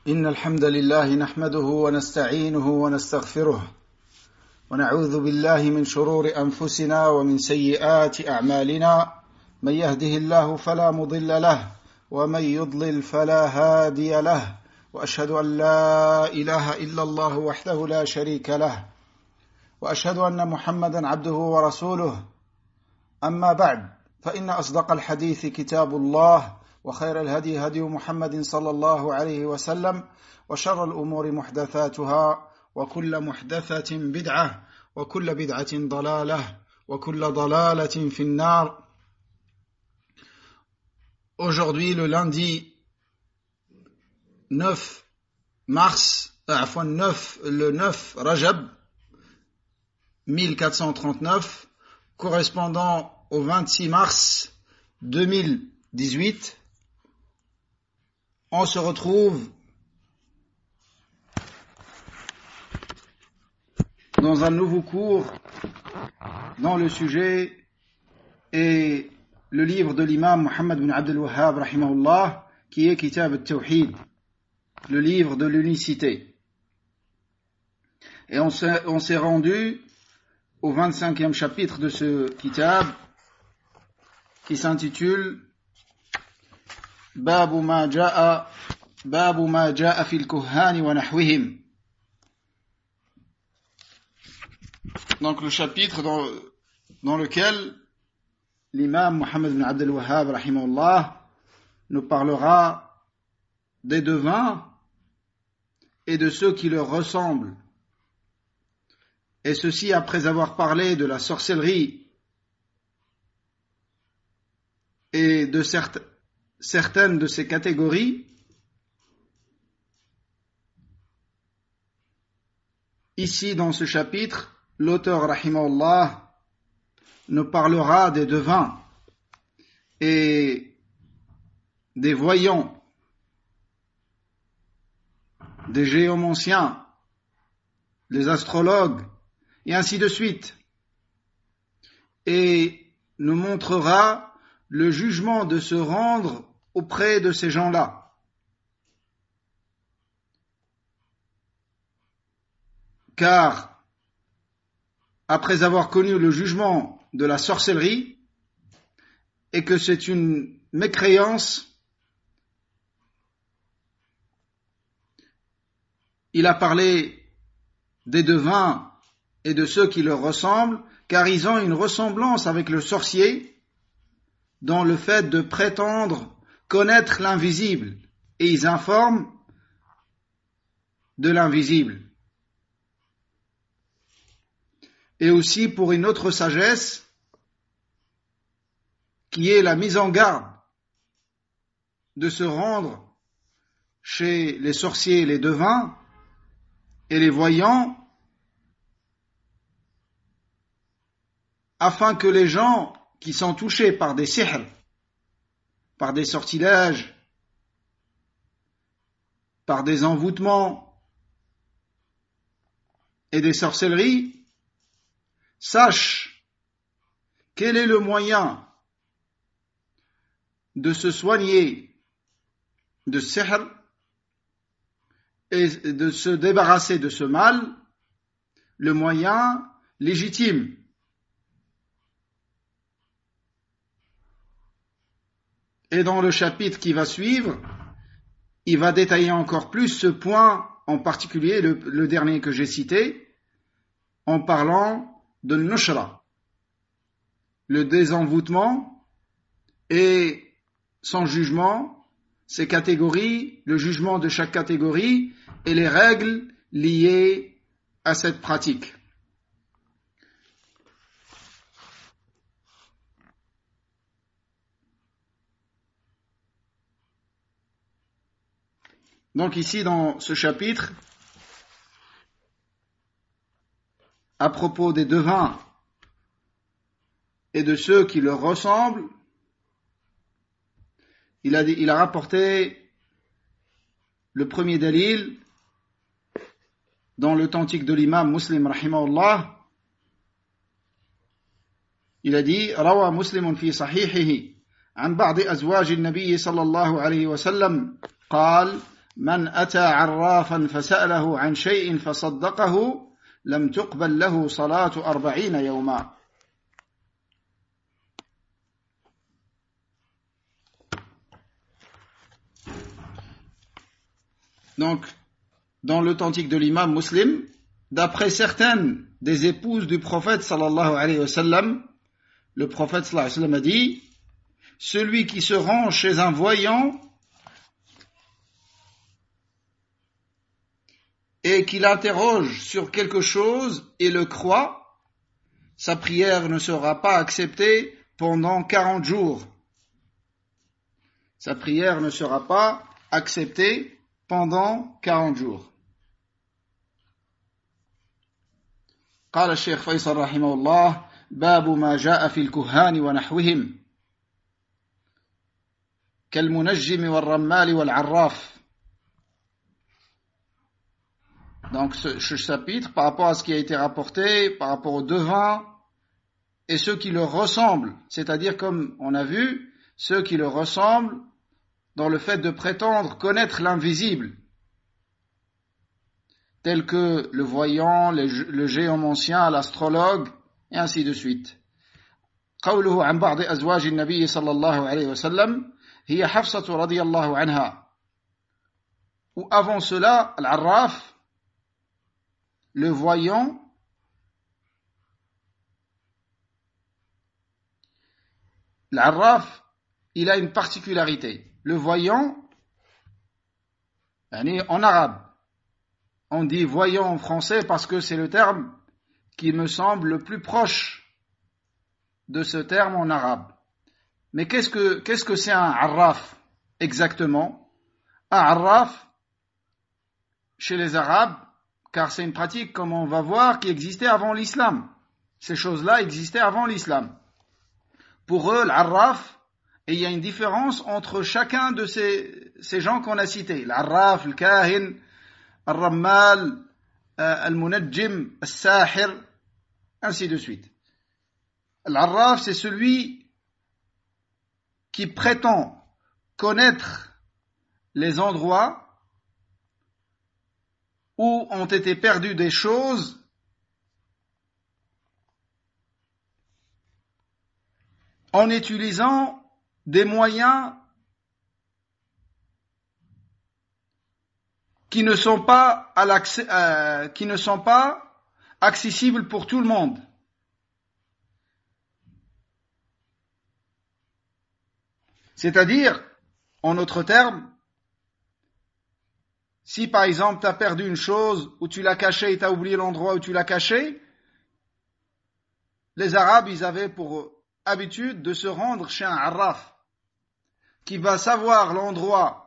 إن الحمد لله نحمده ونستعينه ونستغفره ونعوذ بالله من شرور أنفسنا ومن سيئات أعمالنا من يهده الله فلا مضل له ومن يضلل فلا هادي له وأشهد أن لا إله إلا الله وحده لا شريك له وأشهد أن محمدا عبده ورسوله أما بعد فإن أصدق الحديث كتاب الله وخير الهدي هدي محمد صلى الله عليه وسلم وشر الأمور محدثاتها وكل محدثة بدعة وكل بدعة ضلالة وكل ضلالة في النار. Aujourd'hui, le lundi 9 Rajab 1439, correspondant au 26 mars 2018, on se retrouve dans un nouveau cours dans le sujet et le livre de l'imam Muhammad bin Abdul Wahhab rahimahullah, qui est Kitab al-Tawhid, le livre de l'unicité. Et on s'est rendu au 25e chapitre de ce kitab qui s'intitule Babu ma ja'a fil kuhani wa nahwihim. Donc le chapitre dans lequel l'imam Muhammad bin Abdul Wahhab rahimahullah nous parlera des devins et de ceux qui leur ressemblent. Et ceci après avoir parlé de la sorcellerie et de certaines de ces catégories. Ici dans ce chapitre, l'auteur rahimahullah nous parlera des devins et des voyants, des géomanciens, des astrologues, et ainsi de suite, et nous montrera le jugement de se rendre auprès de ces gens-là. Car, après avoir connu le jugement de la sorcellerie, et que c'est une mécréance, il a parlé des devins et de ceux qui leur ressemblent, car ils ont une ressemblance avec le sorcier dans le fait de prétendre connaître l'invisible, et ils informent de l'invisible. Et aussi pour une autre sagesse, qui est la mise en garde de se rendre chez les sorciers, les devins et les voyants, afin que les gens qui sont touchés par des sihr, par des sortilèges, par des envoûtements et des sorcelleries, sachent quel est le moyen de se soigner de sihr et de se débarrasser de ce mal, le moyen légitime. Et dans le chapitre qui va suivre, il va détailler encore plus ce point, en particulier le dernier que j'ai cité, en parlant de nushra, le désenvoûtement et son jugement, ses catégories, le jugement de chaque catégorie et les règles liées à cette pratique. Donc ici dans ce chapitre, à propos des devins et de ceux qui leur ressemblent, il a rapporté le premier dalil dans l'authentique de l'imam Muslim rahimahullah. Il a dit Rawa Muslimun fi sahihihi عن بعض أزواج النبي صلى الله عليه وسلم قال من أتى عرافا فسأله عن شيء فصدقه لم تقبل له صلاة 40 يوما. Donc, dans l'authentique de l'imam Muslim, d'après certaines des épouses du prophète sallallahu alayhi wa sallam, le prophète sallallahu alayhi wa sallam a dit: celui qui se rend chez un voyant et qui l'interroge sur quelque chose et le croit, sa prière ne sera pas acceptée pendant 40 jours. Sa prière ne sera pas acceptée pendant 40 jours. قال الشيخ فيصل رحمه الله: باب ما جاء في الكهان ونحوهم كالمنجم والرمال والعراف. Donc ce chapitre par rapport à ce qui a été rapporté par rapport aux devins et ceux qui leur ressemblent, c'est-à-dire comme on a vu, ceux qui leur ressemblent dans le fait de prétendre connaître l'invisible, tels que le voyant, le géomancien, l'astrologue, et ainsi de suite. قوله عن بعض أزواج النبي صلى الله عليه وسلم هي حفصة رضي الله عنها. Ou avant cela, Al-Arraf, le voyant, Al-Arraf, il a une particularité. Le voyant, en arabe, on dit voyant en français parce que c'est le terme qui me semble le plus proche de ce terme en arabe. Mais qu'est-ce que c'est un arraf exactement? Un arraf, chez les Arabes, car c'est une pratique, comme on va voir, qui existait avant l'islam. Ces choses-là existaient avant l'islam. Pour eux, l'arraf, et il y a une différence entre chacun de ces gens qu'on a cités. L'arraf, le kahin, al-rammal, al-munajjim, al-sahir, ainsi de suite. L'arraf, c'est celui qui prétend connaître les endroits où ont été perdues des choses en utilisant des moyens qui ne sont pas accessibles pour tout le monde. C'est-à-dire, en d'autres termes, si par exemple tu as perdu une chose ou tu l'as cachée et tu as oublié l'endroit où tu l'as cachée, les Arabes, ils avaient pour habitude de se rendre chez un arraf qui va savoir l'endroit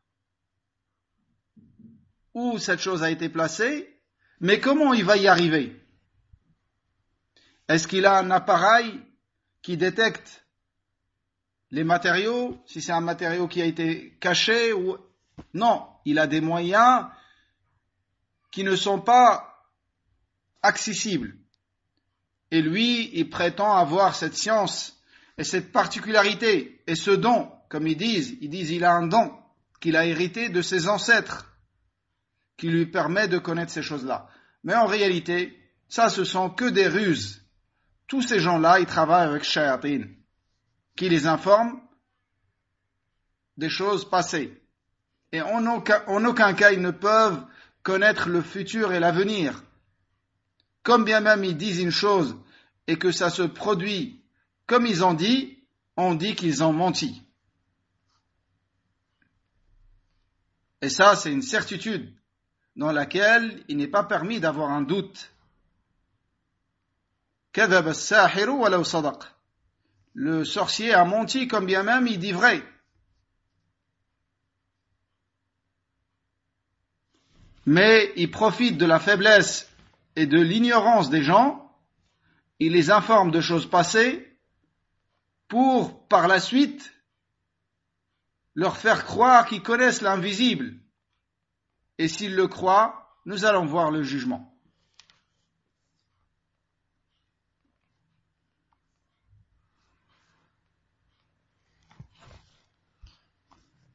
où cette chose a été placée, mais comment il va y arriver? Est-ce qu'il a un appareil qui détecte les matériaux, si c'est un matériau qui a été caché ou... Non, il a des moyens qui ne sont pas accessibles. Et lui, il prétend avoir cette science et cette particularité et ce don, comme ils disent il a un don qu'il a hérité de ses ancêtres qui lui permet de connaître ces choses-là. Mais en réalité, ça ce sont que des ruses. Tous ces gens-là, ils travaillent avec shayatin, qui les informent des choses passées. Et en aucun cas, ils ne peuvent connaître le futur et l'avenir. Comme bien même ils disent une chose et que ça se produit comme ils ont dit, on dit qu'ils ont menti. Et ça, c'est une certitude dans laquelle il n'est pas permis d'avoir un doute. كذب الساحر ولو صدق. Le sorcier a menti comme bien même il dit vrai. Mais il profite de la faiblesse et de l'ignorance des gens, il les informe de choses passées pour, par la suite, leur faire croire qu'ils connaissent l'invisible. Et s'ils le croient, nous allons voir le jugement.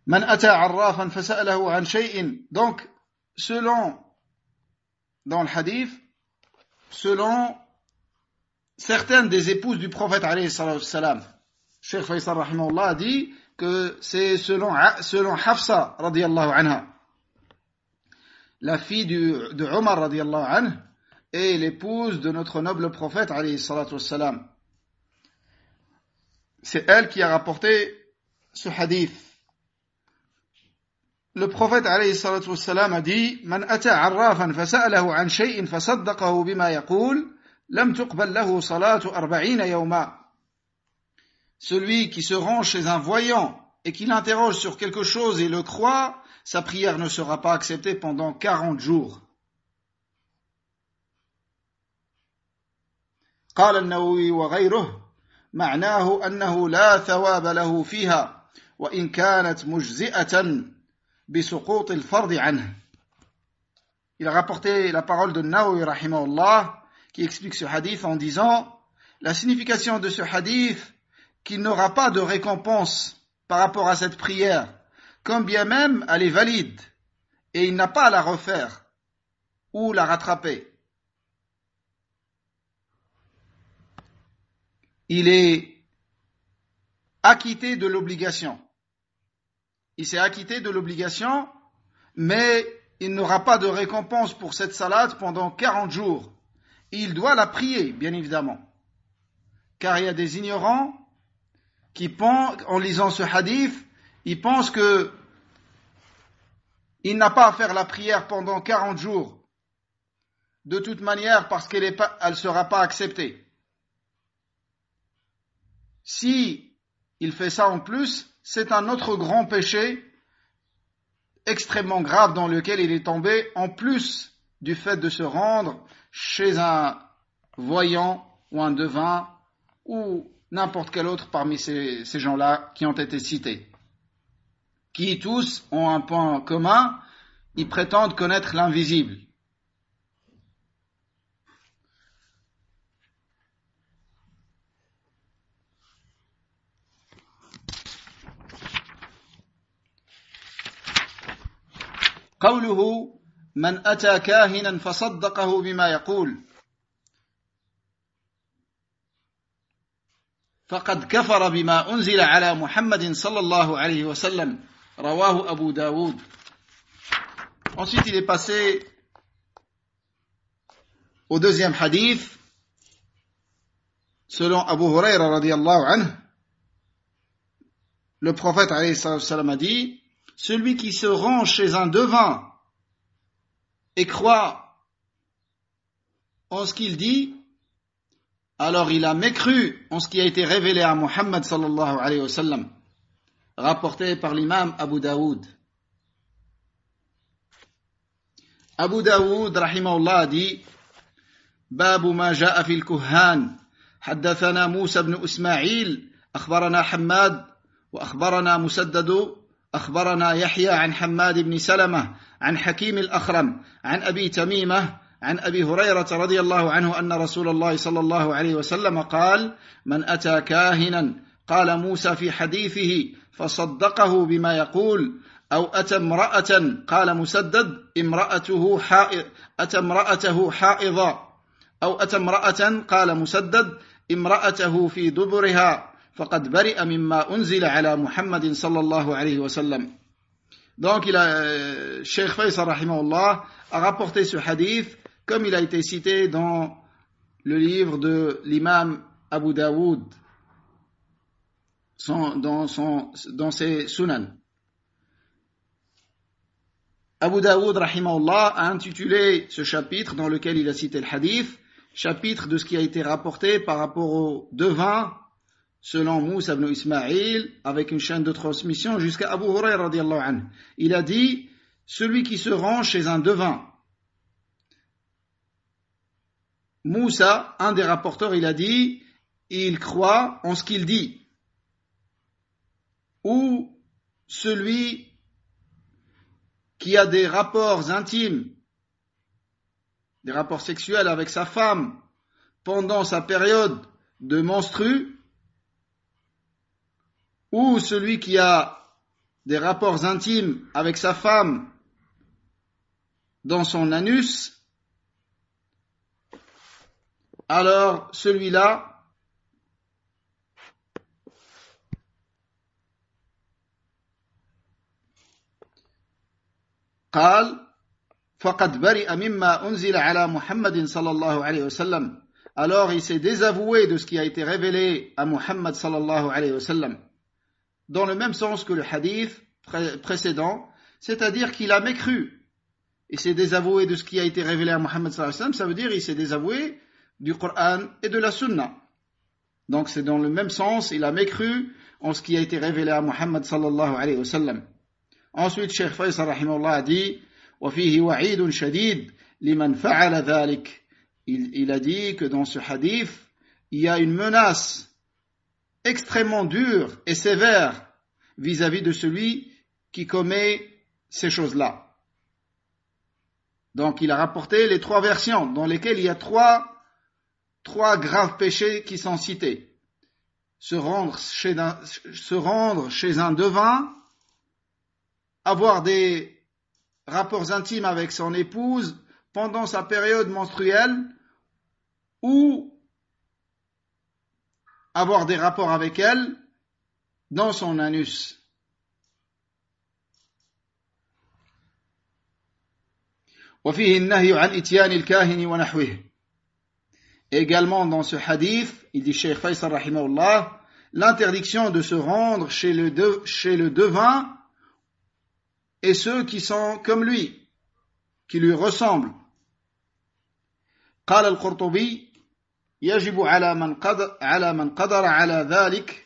Man ata arrafan fasa'alahu an shay'in. Donc, dans le hadith, selon certaines des épouses du prophète alayhi salatu wassalam, Cheikh Faisal rahimahullah a dit que c'est selon Hafsa radiyallahu anha, la fille de Omar radiyallahu anhu, et l'épouse de notre noble prophète alayhi salatu wassalam. C'est elle qui a rapporté ce hadith. Le prophète alayhi salatu wassalam a dit: Man ata arrafan fasa'alahu an shay'in fasaddaqahu bima yaqul lam tuqbal lahu salatu 40 yawma. Celui qui se rend chez un voyant et qui l'interroge sur quelque chose et le croit, sa prière ne sera pas acceptée pendant 40 jours. قال النووي وغيره معناه أنه لا ثواب له فيها وإن كانت مجزئة بسقوط الفرض عنه. Il a rapporté la parole de Nawawi rahimahullah qui explique ce hadith en disant: la signification de ce hadith, qu'il n'aura pas de récompense par rapport à cette prière, quand bien même elle est valide, et il n'a pas à la refaire ou la rattraper. Il est acquitté de l'obligation. Il s'est acquitté de l'obligation, mais il n'aura pas de récompense pour cette salade pendant 40 jours. Il doit la prier, bien évidemment. Car il y a des ignorants qui pensent, en lisant ce hadith, ils pensent que il n'a pas à faire la prière pendant 40 jours. De toute manière, parce qu'elle ne sera pas acceptée. Si il fait ça en plus, c'est un autre grand péché extrêmement grave dans lequel il est tombé, en plus du fait de se rendre chez un voyant ou un devin ou n'importe quel autre parmi ces gens-là qui ont été cités, qui tous ont un point commun, ils prétendent connaître l'invisible. قوله من أتى كاهنا فصدقه بما يقول فقد كفر بما أنزل على محمد صلى الله عليه وسلم رواه أبو داود. Ensuite il est passé au deuxième hadith selon Abu Huraira radiyallahu anhu. Le prophète alayhi salam a dit: celui qui se rend chez un devin et croit en ce qu'il dit, alors il a mécru en ce qui a été révélé à Muhammad sallallahu alayhi wa sallam, rapporté par l'imam Abu Daoud. Abu Daoud rahimahullah dit: Babu ma ja'a fil kuhan, haddathana Musa ibn Ismaïl, akhbarana Hammad, wa akhbarana Musaddadu, أخبرنا يحيى عن حماد بن سلمة عن حكيم الأخرم عن أبي تميمة عن أبي هريرة رضي الله عنه أن رسول الله صلى الله عليه وسلم قال: من أتى كاهنا قال موسى في حديثه فصدقه بما يقول أو أتى امرأة قال مسدد أتى امرأته حائضا أو أتى امرأة قال مسدد امرأته في دبرها فقد برئ مما أنزل على محمد صلى الله عليه وسلم. Donc Cheikh Faisal rahimahullah a rapporté ce hadith comme il a été cité dans le livre de l'imam Abu Daoud dans ses sunan. Abu Daoud rahimahullah a intitulé ce chapitre dans lequel il a cité le hadith, chapitre de ce qui a été rapporté par rapport au devin selon Moussa ibn Ismaïl, avec une chaîne de transmission jusqu'à Abu Huraira radiyallahu anhu. Il a dit: celui qui se rend chez un devin. Moussa, un des rapporteurs, il a dit: il croit en ce qu'il dit. Ou celui qui a des rapports intimes, des rapports sexuels avec sa femme pendant sa période de menstru, ou celui qui a des rapports intimes avec sa femme dans son anus, alors celui-là قال فقد برئ مما أنزل على محمد صلى الله عليه وسلم. Alors il s'est désavoué de ce qui a été révélé à Muhammad sallallahu alayhi wa sallam, dans le même sens que le hadith précédent, c'est-à-dire qu'il a mécru. Il s'est désavoué de ce qui a été révélé à Muhammad sallallahu alayhi wa sallam, ça veut dire il s'est désavoué du Coran et de la Sunna. Donc c'est dans le même sens, il a mécru en ce qui a été révélé à Muhammad sallallahu alayhi wa sallam. Ensuite, Cheikh Faisal rahimahullah a dit وَفِيهِ وَعِيدٌ شَدِيدٌ لِمَنْ فَعَلَ ذَلِكَ. Il a dit que dans ce hadith, il y a une menace extrêmement dure et sévère vis-à-vis de celui qui commet ces choses-là. Donc il a rapporté les 3 versions dans lesquelles il y a trois graves péchés qui sont cités. Se rendre chez un devin, avoir des rapports intimes avec son épouse pendant sa période menstruelle, ou avoir des rapports avec elle dans son anus. وفيه النهي عن إتيان الكاهن ونحوه. Également dans ce hadith, il dit Cheikh Faisal rahimahullah, l'interdiction de se rendre chez le devin et ceux qui sont comme lui, qui lui ressemblent. قال القرطبي يجب على من قدر على ذلك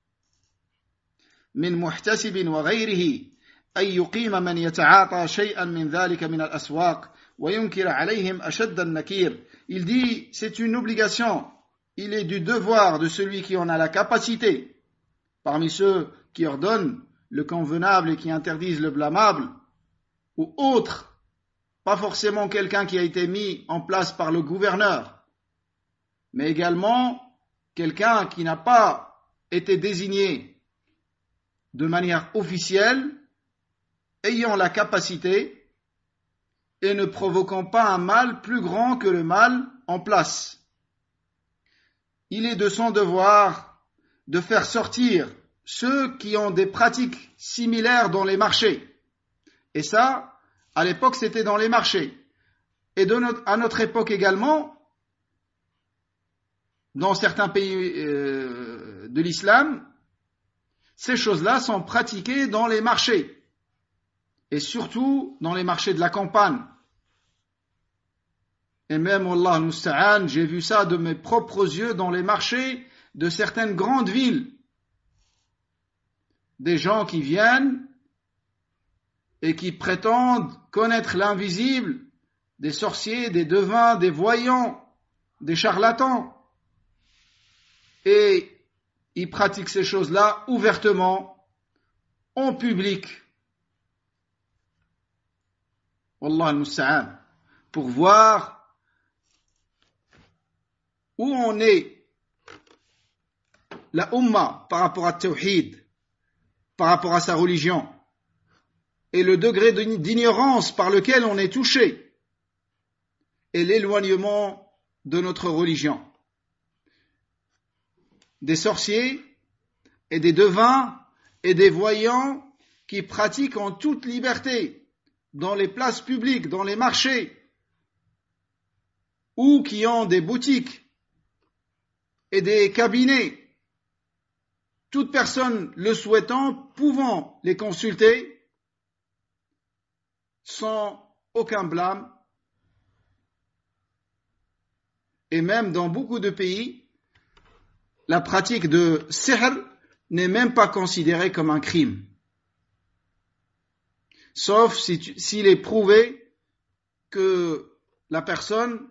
من محتسب وغيره أن يقيم من يتعاطى شيئا من ذلك من الأسواق وينكر عليهم أشد النكير. Il dit, c'est une obligation, il est du devoir de celui qui en a la capacité, parmi ceux qui ordonnent le convenable et qui interdisent le blâmable, ou autre, pas forcément quelqu'un qui a été mis en place par le gouverneur, mais également quelqu'un qui n'a pas été désigné de manière officielle, ayant la capacité et ne provoquant pas un mal plus grand que le mal en place. Il est de son devoir de faire sortir ceux qui ont des pratiques similaires dans les marchés. Et ça, à l'époque, c'était dans les marchés. Et à notre époque également, dans certains pays de l'islam, ces choses-là sont pratiquées dans les marchés. Et surtout dans les marchés de la campagne. Et même, Allah musta'an, j'ai vu ça de mes propres yeux dans les marchés de certaines grandes villes. Des gens qui viennent et qui prétendent connaître l'invisible, des sorciers, des devins, des voyants, des charlatans. Et ils pratiquent ces choses-là ouvertement, en public. Wallah al-musta'an, pour voir où on est la Ummah par rapport à Tawhid, par rapport à sa religion, et le degré d'ignorance par lequel on est touché, et l'éloignement de notre religion. Des sorciers et des devins et des voyants qui pratiquent en toute liberté dans les places publiques, dans les marchés, ou qui ont des boutiques et des cabinets, toute personne le souhaitant pouvant les consulter sans aucun blâme. Et même dans beaucoup de pays, la pratique de sihr n'est même pas considérée comme un crime. Sauf s'il est prouvé que la personne,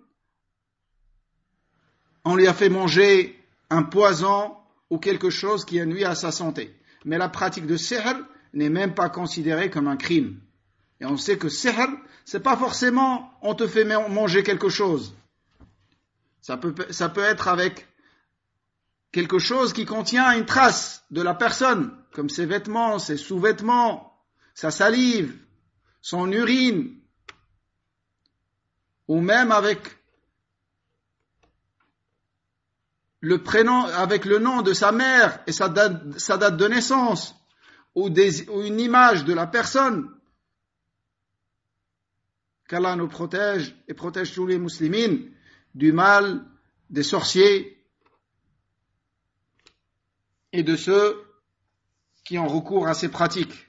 on lui a fait manger un poison ou quelque chose qui a nuit à sa santé. Mais la pratique de sihr n'est même pas considérée comme un crime. Et on sait que sihr, c'est pas forcément on te fait manger quelque chose. Ça peut être avec quelque chose qui contient une trace de la personne comme ses vêtements, ses sous-vêtements, sa salive, son urine, ou même avec le prénom, avec le nom de sa mère et sa date de naissance, ou une image de la personne. Qu'Allah nous protège et protège tous les musulmans du mal des sorciers et de ceux qui ont recours à ces pratiques.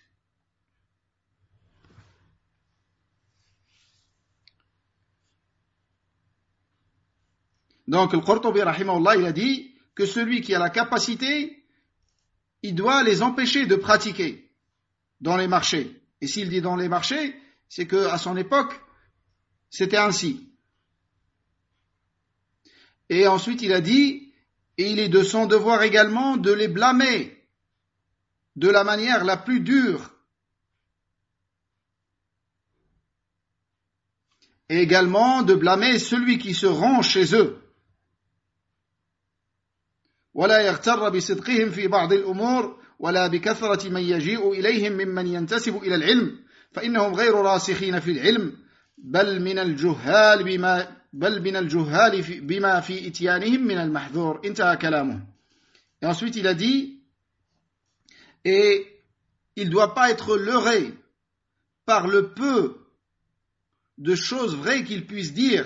Donc le Qurtubi rahimahullah, il a dit que celui qui a la capacité, il doit les empêcher de pratiquer dans les marchés. Et s'il dit dans les marchés, c'est qu'à son époque, c'était ainsi. Et ensuite il a dit, et il est de son devoir également de les blâmer de la manière la plus dure. Et également de blâmer celui qui se rend chez eux. ولا يغتر بصدقهم في بعض الأمور ولا بكثرة من يجيء إليهم ممن ينتسب إلى العلم فإنهم غير راسخين في العلم بل من الجهال بما في إتيانهم من المحذور انتهى كلامه. Et ensuite il a dit, et il ne doit pas être leurré par le peu de choses vraies qu'il puisse dire,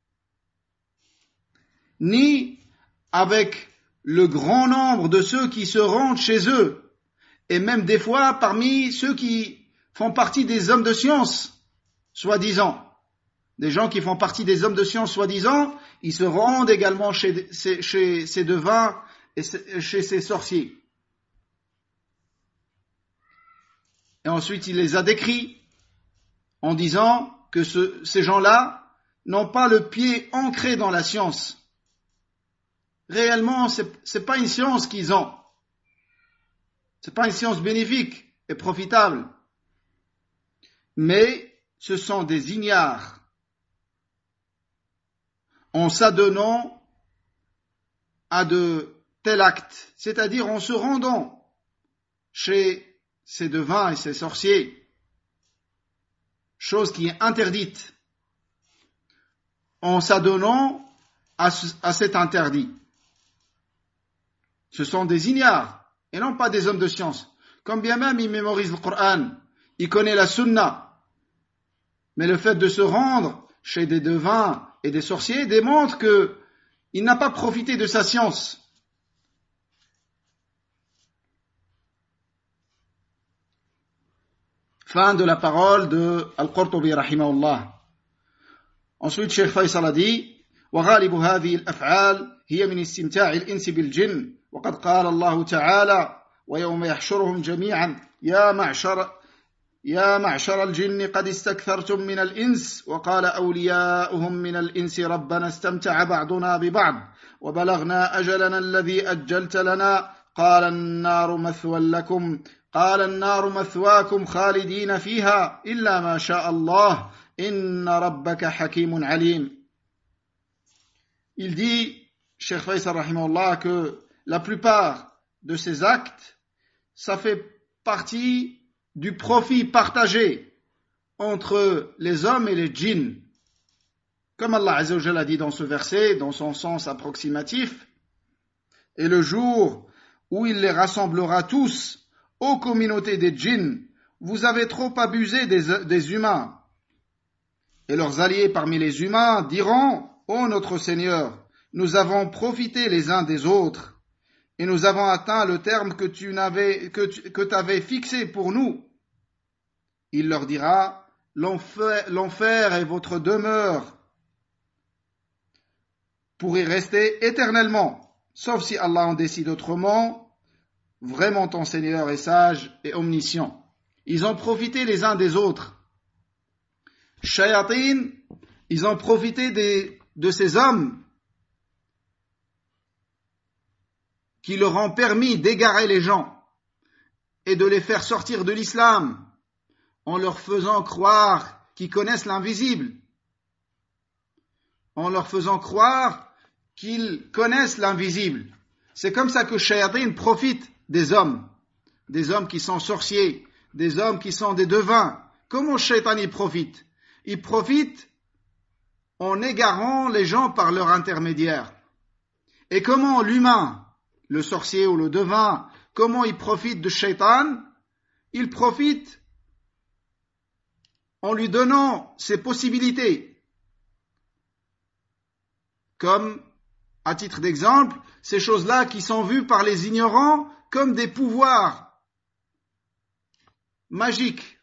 ni avec le grand nombre de ceux qui se rendent chez eux, et même des fois parmi ceux qui font partie des hommes de science, soi-disant. Des gens qui font partie des hommes de science, soi-disant, ils se rendent également chez ces devins et chez ces sorciers. Et ensuite, il les a décrits en disant que ces gens-là n'ont pas le pied ancré dans la science. Réellement, c'est pas une science qu'ils ont. C'est pas une science bénéfique et profitable. Mais ce sont des ignares. En s'adonnant à de tels actes, c'est-à-dire en se rendant chez ces devins et ces sorciers, chose qui est interdite, en s'adonnant à cet interdit. Ce sont des ignares, et non pas des hommes de science. Comme bien même il mémorise le Coran, il connaît la Sunna, mais le fait de se rendre chez des devins et des sorciers démontre qu'il n'a pas profité de sa science. Fin de la parole de Al-Qurtubi rahimahullah. Ensuite, Cheikh Faisal a dit, وغالب هذه الأفعال هي من استمتاع الإنس بالجن وقد قال الله تعالى ويوم يحشرهم جميعا يا معشر الجن قد استكثرتم من الإنس وقال أولياؤهم من الإنس ربنا استمتع بعضنا ببعض وبلغنا أجلنا الذي أجلت لنا قال النار مثواكم خالدين فيها إلا ما شاء الله إن ربك حكيم عليم. Il dit, Cheikh Faisal rahimahullah, que la plupart de ces actes, ça fait partie du profit partagé entre les hommes et les djinns. Comme Allah Azza wa Jalla a dit dans ce verset, dans son sens approximatif, et le jour où il les rassemblera tous aux communautés des djinns, vous avez trop abusé des humains. Et leurs alliés parmi les humains diront, ô notre Seigneur, nous avons profité les uns des autres, et nous avons atteint le terme que tu avais fixé pour nous. Il leur dira, l'enfer est votre demeure, pour y rester éternellement, sauf si Allah en décide autrement. Vraiment ton Seigneur est sage et omniscient. Ils ont profité les uns des autres. Shayatin, ils ont profité de ces hommes qui leur ont permis d'égarer les gens et de les faire sortir de l'islam en leur faisant croire qu'ils connaissent l'invisible, en leur faisant croire qu'ils connaissent l'invisible. C'est comme ça que Shayatin profite des hommes des hommes qui sont sorciers, des hommes qui sont des devins. Comment le shaitan y profite? Il profite en égarant les gens par leur intermédiaire. Et comment l'humain, le sorcier ou le devin, comment il profite de shaitan? Il profite en lui donnant ses possibilités. Comme, à titre d'exemple, ces choses-là qui sont vues par les ignorants comme des pouvoirs magiques.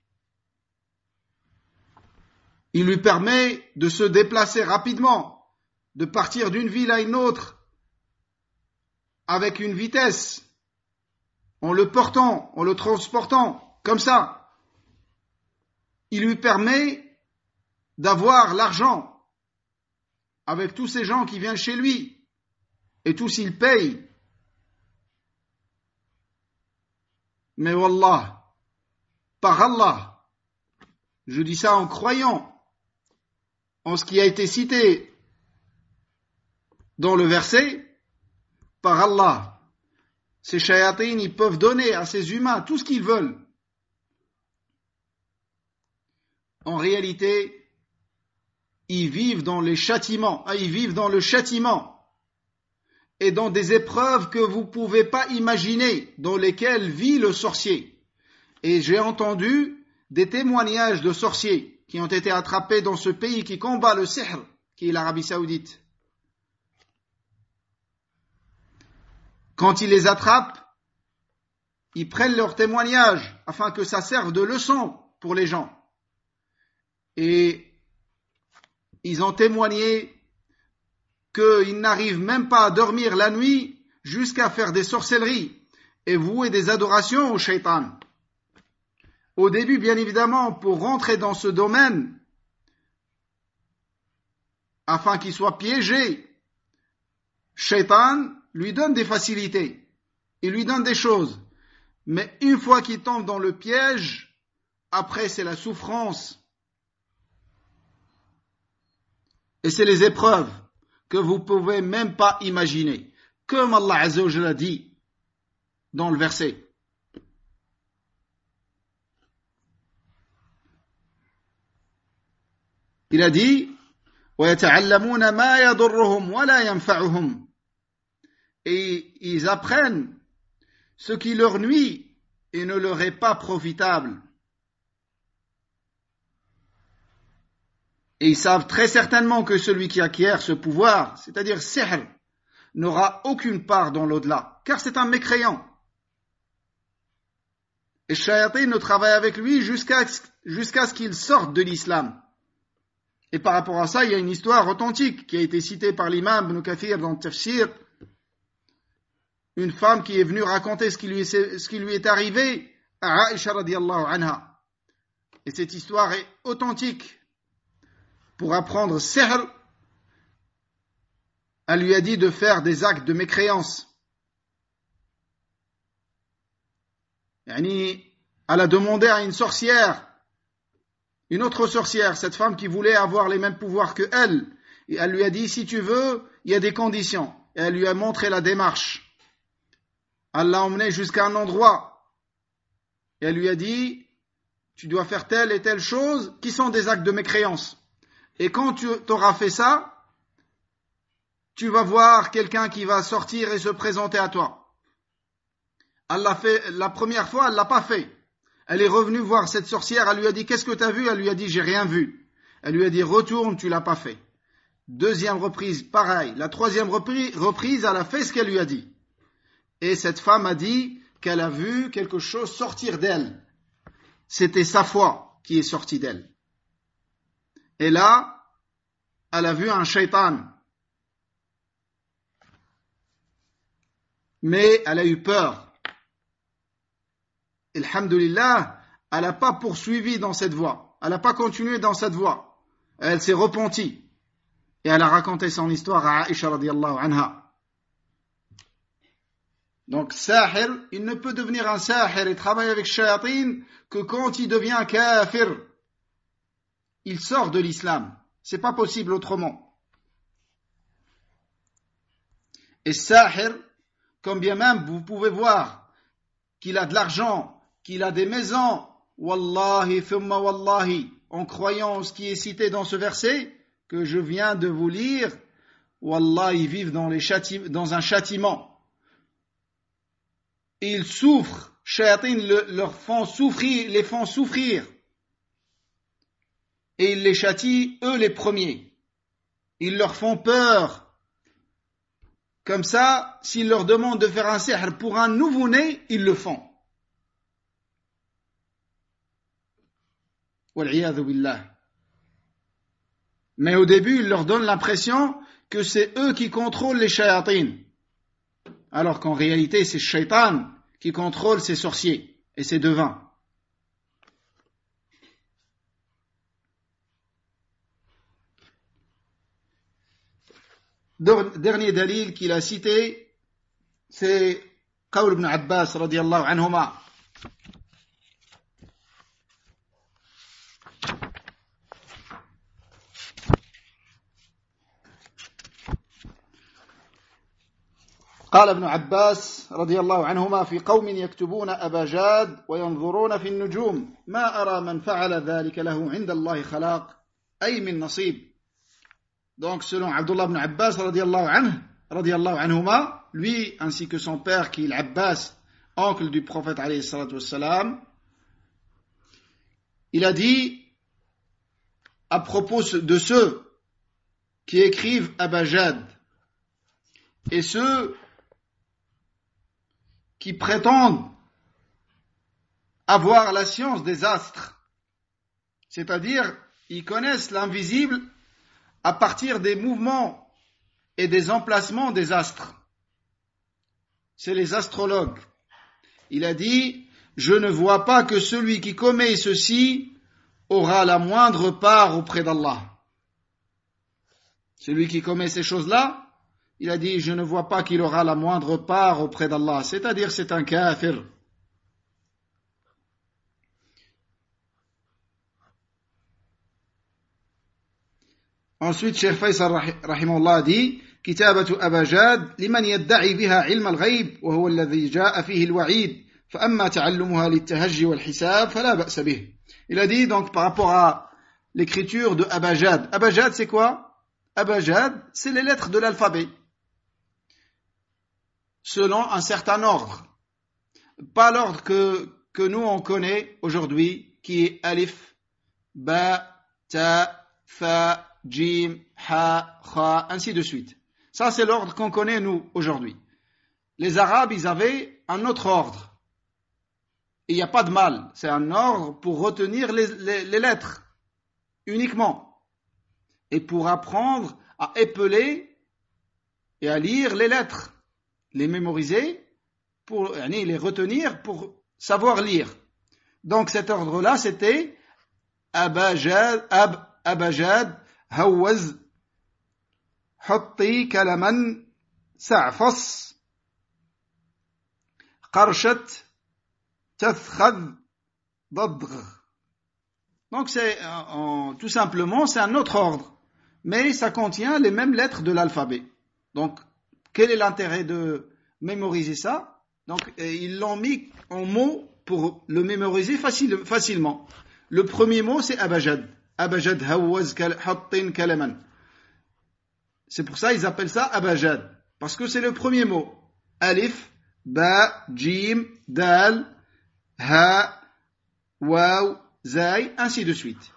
Il lui permet de se déplacer rapidement, de partir d'une ville à une autre avec une vitesse, en le portant, en le transportant, comme ça. Il lui permet d'avoir l'argent avec tous ces gens qui viennent chez lui et tous ils payent. Mais wallah, par Allah, je dis ça en croyant en ce qui a été cité dans le verset, par Allah, ces shayatines, ils peuvent donner à ces humains tout ce qu'ils veulent. En réalité, ils vivent dans les châtiments, ils vivent dans le châtiment et dans des épreuves que vous ne pouvez pas imaginer, dans lesquelles vit le sorcier. Et j'ai entendu des témoignages de sorciers qui ont été attrapés dans ce pays qui combat le sihr, qui est l'Arabie Saoudite. Quand ils les attrapent, ils prennent leurs témoignages afin que ça serve de leçon pour les gens. Et ils ont témoigné qu'ils n'arrivent même pas à dormir la nuit jusqu'à faire des sorcelleries et vouer des adorations au shaitan. Au début, bien évidemment, pour rentrer dans ce domaine, afin qu'il soit piégé, shaitan lui donne des facilités, il lui donne des choses. Mais une fois qu'il tombe dans le piège, après c'est la souffrance. Et c'est les épreuves que vous ne pouvez même pas imaginer. Comme Allah Azza wa Jalla a dit dans le verset. Il a dit وَيَتَعَلَّمُونَ مَا يَضُرُّهُمْ وَلَا يَنْفَعُهُمْ. Et ils apprennent ce qui leur nuit et ne leur est pas profitable. Et ils savent très certainement que celui qui acquiert ce pouvoir, c'est-à-dire sihr, n'aura aucune part dans l'au-delà, car c'est un mécréant. Et Shayatin ne travaille avec lui jusqu'à ce qu'il sorte de l'islam. Et par rapport à ça, il y a une histoire authentique qui a été citée par l'imam Ibn Kathir dans le Tafsir. Une femme qui est venue raconter ce qui lui est arrivé à Aïcha radiyallahu anha. Et cette histoire est authentique. Pour apprendre sihr, elle lui a dit de faire des actes de mécréance. Elle a demandé à une sorcière, une autre sorcière, cette femme qui voulait avoir les mêmes pouvoirs que elle, et elle lui a dit, si tu veux, il y a des conditions. Et elle lui a montré la démarche. Elle l'a emmené jusqu'à un endroit. Et elle lui a dit, tu dois faire telle et telle chose qui sont des actes de mécréance. Et quand tu auras fait ça, tu vas voir quelqu'un qui va sortir et se présenter à toi. Elle l'a fait la première fois, elle l'a pas fait. Elle est revenue voir cette sorcière, elle lui a dit, qu'est-ce que tu as vu? Elle lui a dit, j'ai rien vu. Elle lui a dit, retourne, tu l'as pas fait. Deuxième reprise, pareil. La troisième reprise, elle a fait ce qu'elle lui a dit. Et cette femme a dit qu'elle a vu quelque chose sortir d'elle. C'était sa foi qui est sortie d'elle. Et là, elle a vu un shaitan. Mais elle a eu peur. Alhamdulillah, elle n'a pas poursuivi dans cette voie. Elle n'a pas continué dans cette voie. Elle s'est repentie. Et elle a raconté son histoire à Aïcha radiyallahu anha. Donc, sahir, il ne peut devenir un sahir et travailler avec shayatin que quand il devient kafir. Il sort de l'islam. C'est pas possible autrement. Et sahir, comme bien même vous pouvez voir qu'il a de l'argent, qu'il a des maisons, wallahi thumma wallahi, en croyant ce qui est cité dans ce verset que je viens de vous lire, wallah, ils vivent dans un châtiment. Ils souffrent, shayatin les font souffrir. Et ils les châtient, eux les premiers. Ils leur font peur. Comme ça, s'ils leur demandent de faire un sihr pour un nouveau-né, ils le font. Wal'iyadhu billah. Mais au début, ils leur donnent l'impression que c'est eux qui contrôlent les shayatines. Alors qu'en réalité, c'est Shaitan qui contrôle ces sorciers et ces devins. Dernier dalil qu'il a cité, c'est Qawl ibn Abbas radiyallahu anhuma. قال ابن عباس رضي الله عنهما في قوم يكتبون أبا جاد وينظرون في النجوم ما أرى من فعل ذلك له عند الله خلاق أي من نصيب. Donc selon Abdullah ibn Abbas radiyallahu anhuma, lui ainsi que son père qui est l'Abbas, oncle du prophète alayhi salatu wassalam, il a dit à propos de ceux qui écrivent Aba Jad et ceux qui prétendent avoir la science des astres, c'est-à-dire ils connaissent l'invisible à partir des mouvements et des emplacements des astres. C'est les astrologues. Il a dit, je ne vois pas que celui qui commet ceci aura la moindre part auprès d'Allah. Celui qui commet ces choses-là, il a dit, je ne vois pas qu'il aura la moindre part auprès d'Allah. C'est-à-dire, c'est un kafir. Ensuite, Cheikh Faisal rahimahullah dit, كتابة أبا جاد لمن يدعي بها علم الغيب وهو الذي جاء فيه الوعيد فأما تعلمها للتهجي والحساب فلا بأس به. Il a dit donc par rapport à l'écriture de Aba Jad. Aba Jad c'est quoi? Aba Jad c'est les lettres de l'alphabet selon un certain ordre, pas l'ordre que nous on connaît aujourd'hui qui est alif, ba, ta, fa, jim, ha, kha, ainsi de suite. Ça, c'est l'ordre qu'on connaît, nous, aujourd'hui. Les Arabes, ils avaient un autre ordre. Il n'y a pas de mal. C'est un ordre pour retenir les lettres, uniquement. Et pour apprendre à épeler et à lire les lettres. Les mémoriser, les retenir pour savoir lire. Donc, cet ordre-là, c'était Aba Jad, Hawaz, حطي كلما سعفص قرشت تثخذ ضضغ. Donc c'est tout simplement c'est un autre ordre, mais ça contient les mêmes lettres de l'alphabet. Donc quel est l'intérêt de mémoriser ça? Donc ils l'ont mis en mots pour le mémoriser facilement. Le premier mot c'est Abajad. Abajad hawaz hattin kalaman. C'est pour ça qu'ils appellent ça Abajad. Parce que c'est le premier mot. Alif, Ba, Jim, Dal, Ha, Waw, Zay, ainsi de suite.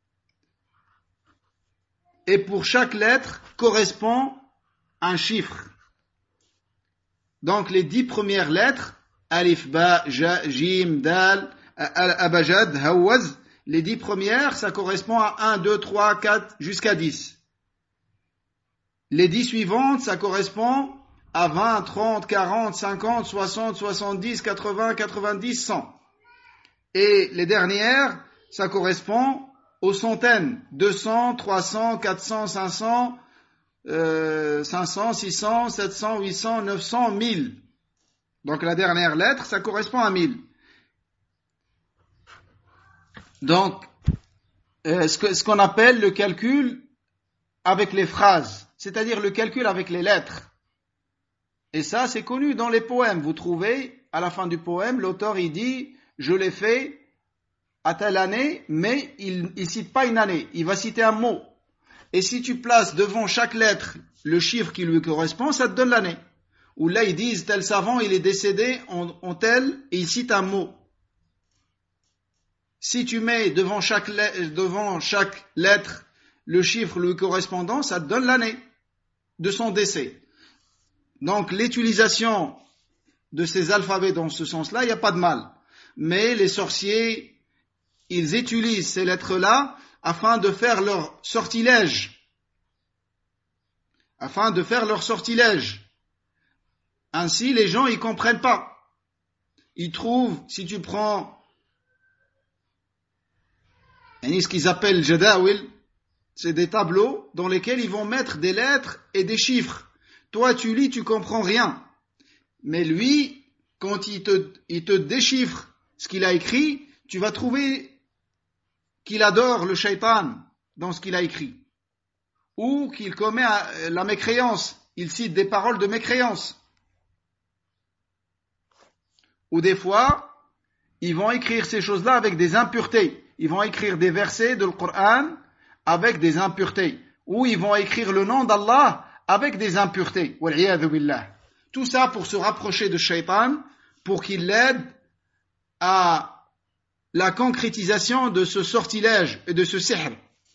Et pour chaque lettre correspond un chiffre. Donc les 10 premières lettres, Alif, Ba, Jim, Dal, Abajad, Hawaz, les 10 premières, ça correspond à 1, 2, 3, 4, jusqu'à 10. Les 10 suivantes, ça correspond à 20, 30, 40, 50, 60, 70, 80, 90, 100. Et les dernières, ça correspond aux centaines. 200, 300, 400, 500, 500, 600, 700, 800, 900, 1000. Donc la dernière lettre, ça correspond à 1000. Donc, ce qu'on appelle le calcul avec les phrases. C'est-à-dire le calcul avec les lettres. Et ça, c'est connu dans les poèmes. Vous trouvez à la fin du poème, l'auteur il dit « Je l'ai fait à telle année », mais il ne cite pas une année, il va citer un mot. Et si tu places devant chaque lettre le chiffre qui lui correspond, ça te donne l'année. Ou là, ils disent tel savant, il est décédé en tel, et il cite un mot. Si tu mets devant chaque lettre le chiffre lui correspondant, ça te donne l'année de son décès. Donc, l'utilisation de ces alphabets dans ce sens-là, il n'y a pas de mal. Mais les sorciers, ils utilisent ces lettres-là afin de faire leur sortilège. Ainsi, les gens, ils comprennent pas. Ils trouvent, si tu prends ce qu'ils appellent jadawil, c'est des tableaux dans lesquels ils vont mettre des lettres et des chiffres. Toi, tu lis, tu comprends rien. Mais lui, quand il te déchiffre ce qu'il a écrit, tu vas trouver qu'il adore le shaitan dans ce qu'il a écrit. Ou qu'il commet la mécréance. Il cite des paroles de mécréance. Ou des fois, ils vont écrire ces choses-là avec des impuretés. Ils vont écrire des versets de Coran avec des impuretés. Ou ils vont écrire le nom d'Allah avec des impuretés. Wal'iyadhu billah. Tout ça pour se rapprocher de Shaitan, pour qu'il l'aide à la concrétisation de ce sortilège et de ce sihr.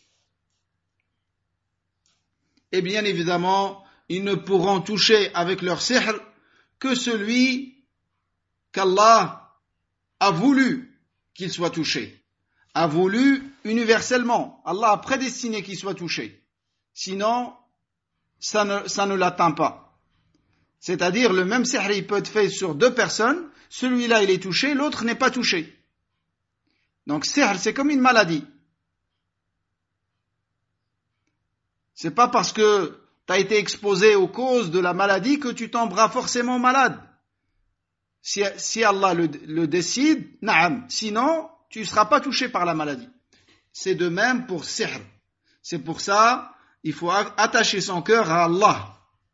Et bien évidemment, ils ne pourront toucher avec leur sihr que celui qu'Allah a voulu qu'il soit touché, a voulu universellement. Allah a prédestiné qu'il soit touché. Sinon, ça ne l'atteint pas. C'est-à-dire, le même sihr, il peut être fait sur deux personnes, celui-là il est touché, l'autre n'est pas touché. Donc sihr, c'est comme une maladie. C'est pas parce que tu as été exposé aux causes de la maladie que tu tomberas forcément malade. Si Allah le décide, na'am. Sinon, tu ne seras pas touché par la maladie. C'est de même pour sihr. C'est pour ça, il faut attacher son cœur à Allah.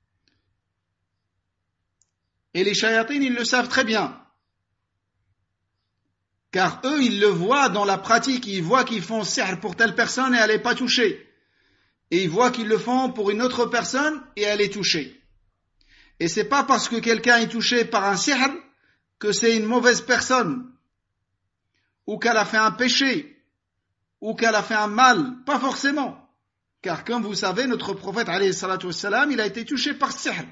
Et les shayatines, ils le savent très bien. Car eux, ils le voient dans la pratique. Ils voient qu'ils font sihr pour telle personne et elle n'est pas touchée. Et ils voient qu'ils le font pour une autre personne et elle est touchée. Et c'est pas parce que quelqu'un est touché par un sihr que c'est une mauvaise personne, ou qu'elle a fait un péché, ou qu'elle a fait un mal. Pas forcément. Car comme vous savez, notre prophète, alayhi salatu wassalam, il a été touché par sihr.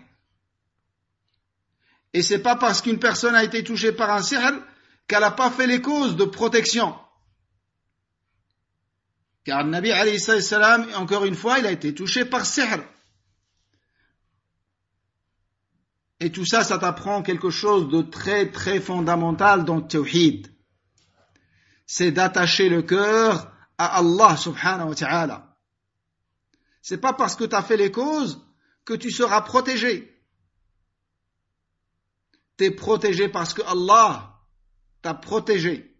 Et c'est pas parce qu'une personne a été touchée par un sihr qu'elle n'a pas fait les causes de protection. Car le Nabi alayhi salam, encore une fois, il a été touché par sihr. Et tout ça, ça t'apprend quelque chose de très très fondamental dans le tawhid. C'est d'attacher le cœur à Allah subhanahu wa ta'ala. C'est pas parce que tu as fait les causes que tu seras protégé. Tu es protégé parce que Allah t'a protégé.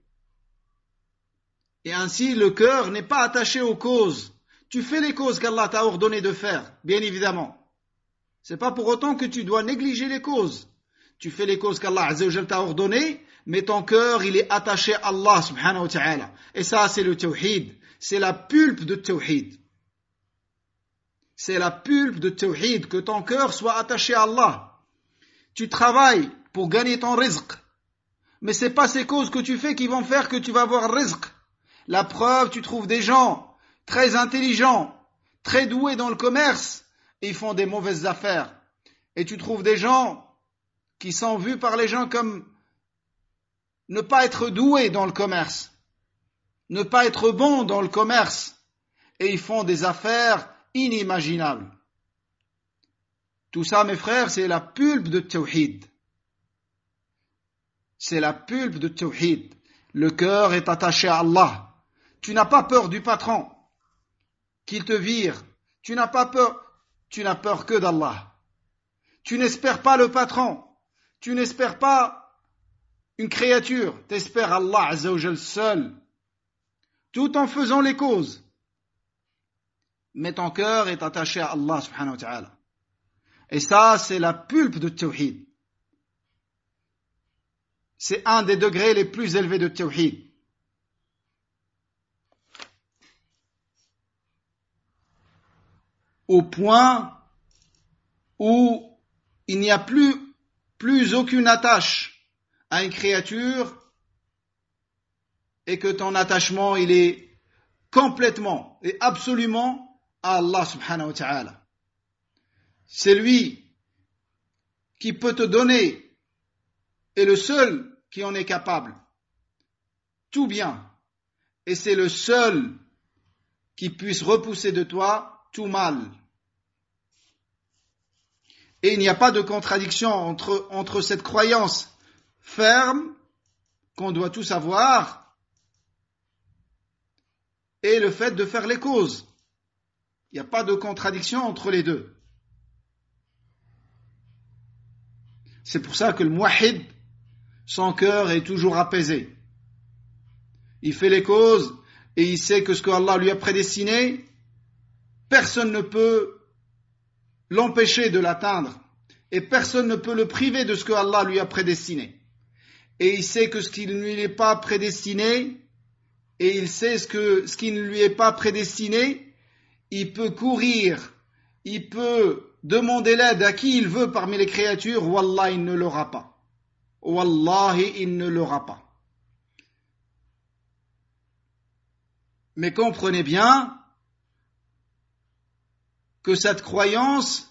Et ainsi, le cœur n'est pas attaché aux causes. Tu fais les causes qu'Allah t'a ordonné de faire, bien évidemment. C'est pas pour autant que tu dois négliger les causes. Tu fais les causes qu'Allah Azza wa Jalla t'a ordonnées, mais ton cœur, il est attaché à Allah subhanahu wa ta'ala. Et ça, c'est le tawhid. C'est la pulpe de tawhid. C'est la pulpe de tawhid, que ton cœur soit attaché à Allah. Tu travailles pour gagner ton rizq. Mais c'est pas ces causes que tu fais qui vont faire que tu vas avoir rizq. La preuve, tu trouves des gens très intelligents, très doués dans le commerce, et ils font des mauvaises affaires. Et tu trouves des gens qui sont vus par les gens comme ne pas être doués dans le commerce, ne pas être bons dans le commerce, et ils font des affaires inimaginables. Tout ça, mes frères, c'est la pulpe de tawhid. C'est la pulpe de tawhid. Le cœur est attaché à Allah. Tu n'as pas peur du patron qu'il te vire. Tu n'as pas peur. Tu n'as peur que d'Allah. Tu n'espères pas le patron. Tu n'espères pas une créature. Tu espères Allah Azza wa Jal seul. Tout en faisant les causes. Mais ton cœur est attaché à Allah subhanahu wa ta'ala. Et ça, c'est la pulpe de tawhid. c'est un des degrés les plus élevés de tawhid. Au point où il n'y a plus aucune attache à une créature et que ton attachement il est complètement et absolument à Allah subhanahu wa ta'ala. C'est lui qui peut te donner et le seul qui en est capable. Tout bien. Et c'est le seul qui puisse repousser de toi tout mal. Et il n'y a pas de contradiction entre cette croyance ferme qu'on doit tout savoir et le fait de faire les causes. Il n'y a pas de contradiction entre les deux. C'est pour ça que le muwahhid, son cœur est toujours apaisé. Il fait les causes et il sait que ce que Allah lui a prédestiné, personne ne peut l'empêcher de l'atteindre et personne ne peut le priver de ce que Allah lui a prédestiné. Et il sait que ce qui ne lui est pas prédestiné, et il sait ce qui ne lui est pas prédestiné, il peut courir, il peut demander l'aide à qui il veut parmi les créatures, Wallah, il ne l'aura pas. Wallahi, il ne l'aura pas. Mais comprenez bien que cette croyance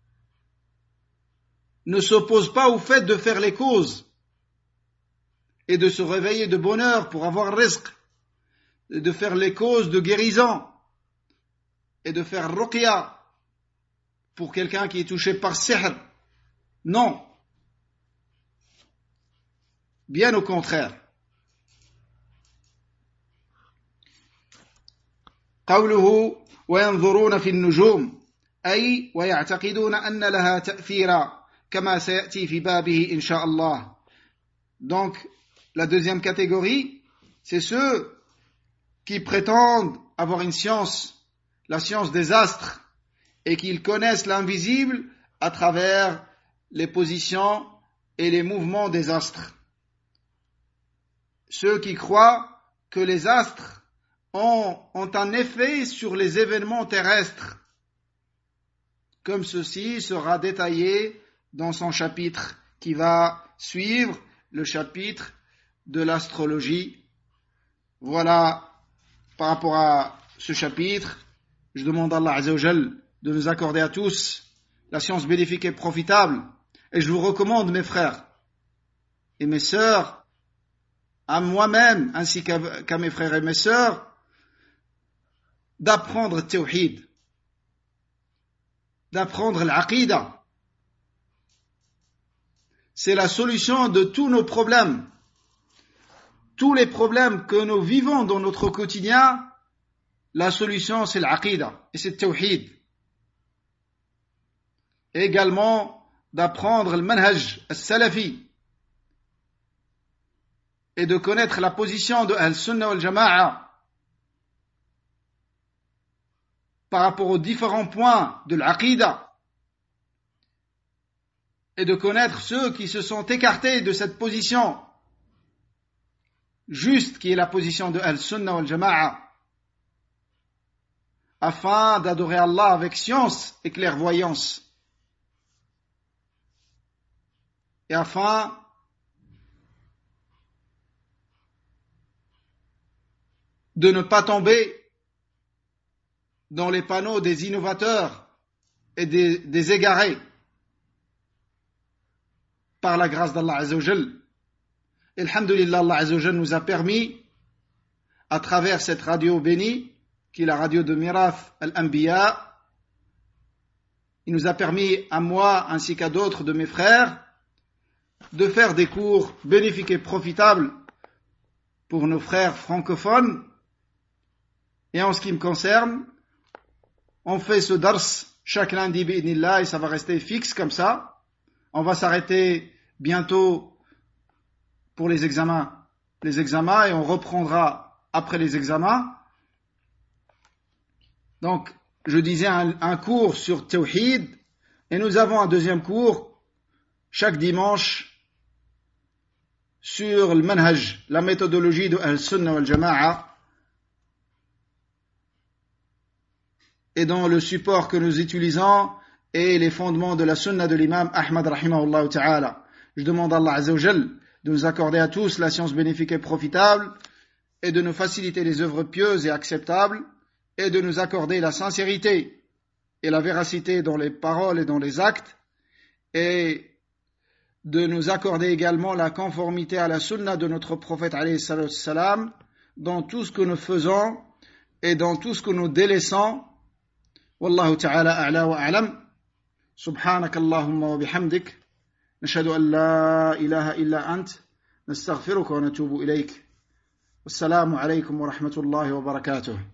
ne s'oppose pas au fait de faire les causes et de se réveiller de bonne heure pour avoir rizq, et de faire les causes de guérison et de faire ruqya pour quelqu'un qui est touché par sihr. Non. Bien au contraire. قوله وينظرون في النجوم أي ويعتقدون أن لها تأثيرا كما سيأتي في بابه إن شاء الله. Donc la deuxième catégorie, c'est ceux qui prétendent avoir une science, la science des astres, et qu'ils connaissent l'invisible à travers les positions et les mouvements des astres. Ceux qui croient que les astres ont un effet sur les événements terrestres, comme ceci sera détaillé dans son chapitre qui va suivre, le chapitre de l'astrologie. Voilà, par rapport à ce chapitre, je demande à Allah Azza wa Jal de nous accorder à tous la science bénéfique et profitable. Et je vous recommande, mes frères et mes sœurs, à moi-même ainsi qu'à mes frères et mes sœurs, d'apprendre le tawhid, d'apprendre l'aqidah. C'est la solution de tous nos problèmes. Tous les problèmes que nous vivons dans notre quotidien, la solution c'est l'aqidah et c'est le tawhid. Également d'apprendre le manhaj al-salafi et de connaître la position de al-sunnah wal-jama'a par rapport aux différents points de l'aqidah et de connaître ceux qui se sont écartés de cette position juste qui est la position de al-sunnah wal-jama'a afin d'adorer Allah avec science et clairvoyance et afin de ne pas tomber dans les panneaux des innovateurs et des égarés par la grâce d'Allah Azza wa Jal. Et alhamdulillah, Allah Azza wa Jal nous a permis, à travers cette radio bénie, qui est la radio de Mirath al-Anbiya, il nous a permis à moi ainsi qu'à d'autres de mes frères de faire des cours bénéfiques et profitables pour nos frères francophones. Et en ce qui me concerne, on fait ce dars chaque lundi bi'idhnillah et ça va rester fixe comme ça. On va s'arrêter bientôt pour les examens et on reprendra après les examens. Donc, je disais un cours sur Tawhid et nous avons un deuxième cours chaque dimanche sur le manhaj, la méthodologie de Al-Sunnah wal-Jama'a, et dans le support que nous utilisons et les fondements de la Sunna de l'imam Ahmad rahimahullah ta'ala. Je demande à Allah Azza wa Jal de nous accorder à tous la science bénéfique et profitable et de nous faciliter les œuvres pieuses et acceptables et de nous accorder la sincérité et la véracité dans les paroles et dans les actes et de nous accorder également la conformité à la Sunna de notre prophète alayhi salatu wassalam dans tout ce que nous faisons et dans tout ce que nous délaissons. Wallahu ta'ala a'la wa a'lam. سبحانك اللهم وبحمدك نشهد أن لا إله إلا أنت نستغفرك ونتوب إليك والسلام عليكم ورحمة الله وبركاته.